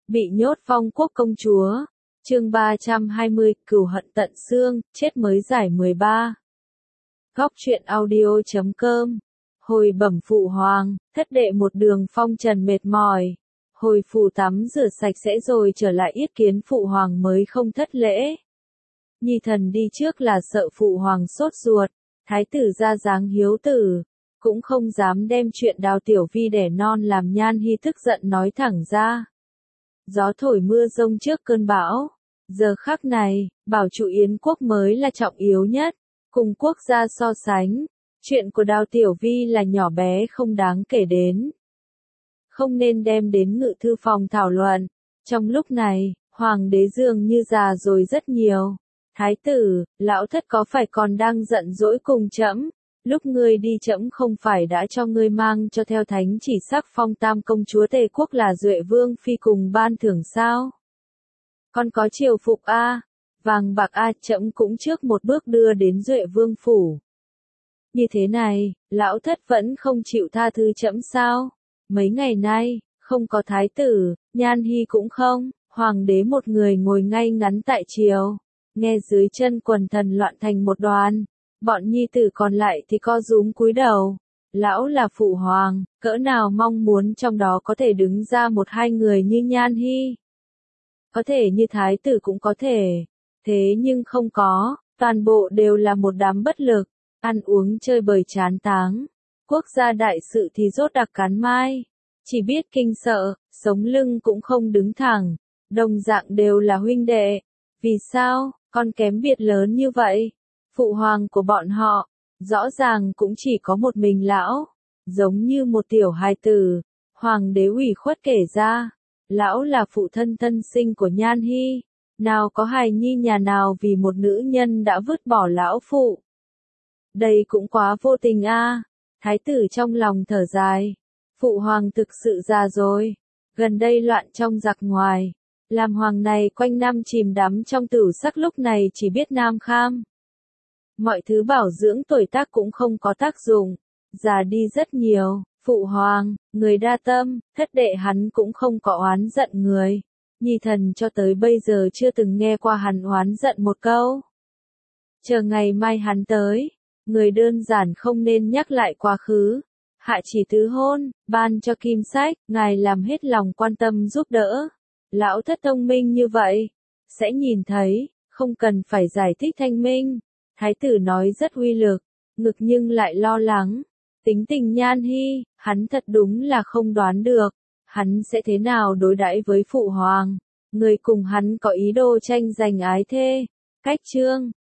Bị nhốt phong quốc công chúa. Chương 320, cừu hận tận xương, chết mới giải 13. Góc truyện audio.com. Hồi bẩm phụ hoàng, thất đệ một đường phong trần mệt mỏi. Hồi phủ tắm rửa sạch sẽ rồi trở lại yết kiến phụ hoàng mới không thất lễ. Nhi thần đi trước là sợ phụ hoàng sốt ruột, thái tử ra dáng hiếu tử, cũng không dám đem chuyện Đào Tiểu Vi đẻ non làm Nhan Hi tức giận nói thẳng ra. Gió thổi mưa rông trước cơn bão. Giờ khắc này, bảo trụ Yến quốc mới là trọng yếu nhất. Cùng quốc gia so sánh, chuyện của Đào Tiểu Vi là nhỏ bé không đáng kể đến. Không nên đem đến ngự thư phòng thảo luận. Trong lúc này, hoàng đế dường như già rồi rất nhiều. Thái tử, lão thất có phải còn đang giận dỗi cùng trẫm? Lúc ngươi đi trẫm không phải đã cho ngươi mang cho theo thánh chỉ sắc phong tam công chúa Tề quốc là Duệ Vương phi cùng ban thưởng sao? Con có triều phục a, vàng bạc a, trẫm cũng trước một bước đưa đến Duệ Vương phủ. Như thế này, lão thất vẫn không chịu tha thứ trẫm sao? Mấy ngày nay, không có thái tử, Nhan Hi cũng không, hoàng đế một người ngồi ngay ngắn tại triều, nghe dưới chân quần thần loạn thành một đoàn. Bọn nhi tử còn lại thì co rúm cúi đầu. Lão là phụ hoàng, cỡ nào mong muốn trong đó có thể đứng ra một hai người như Nhan Hi. Có thể như thái tử cũng có thể. Thế nhưng không có, toàn bộ đều là một đám bất lực, ăn uống chơi bời chán táng. Quốc gia đại sự thì rốt đặc cắn mai. Chỉ biết kinh sợ, sống lưng cũng không đứng thẳng. Đồng dạng đều là huynh đệ. Vì sao, con kém biệt lớn như vậy? Phụ hoàng của bọn họ, rõ ràng cũng chỉ có một mình lão, giống như một tiểu hài tử. Hoàng đế ủy khuất kể ra, lão là phụ thân thân sinh của Nhan Hi, nào có hài nhi nhà nào vì một nữ nhân đã vứt bỏ lão phụ. Đây cũng quá vô tình a. Thái tử trong lòng thở dài, phụ hoàng thực sự già rồi, gần đây loạn trong giặc ngoài, làm hoàng này quanh năm chìm đắm trong tửu sắc lúc này chỉ biết nam kham. Mọi thứ bảo dưỡng tuổi tác cũng không có tác dụng, già đi rất nhiều. Phụ hoàng, người đa tâm, thất đệ hắn cũng không có oán giận người. Nhi thần cho tới bây giờ chưa từng nghe qua hắn oán giận một câu. Chờ ngày mai hắn tới, người đơn giản không nên nhắc lại quá khứ. Hạ chỉ tứ hôn, ban cho kim sách, ngài làm hết lòng quan tâm giúp đỡ. Lão thất thông minh như vậy, sẽ nhìn thấy, không cần phải giải thích thanh minh. Thái tử nói rất uy lực, ngực nhưng lại lo lắng. Tính tình Nhan Hi, hắn thật đúng là không đoán được. Hắn sẽ thế nào đối đãi với phụ hoàng? Người cùng hắn có ý đồ tranh giành ái thê. Cách chương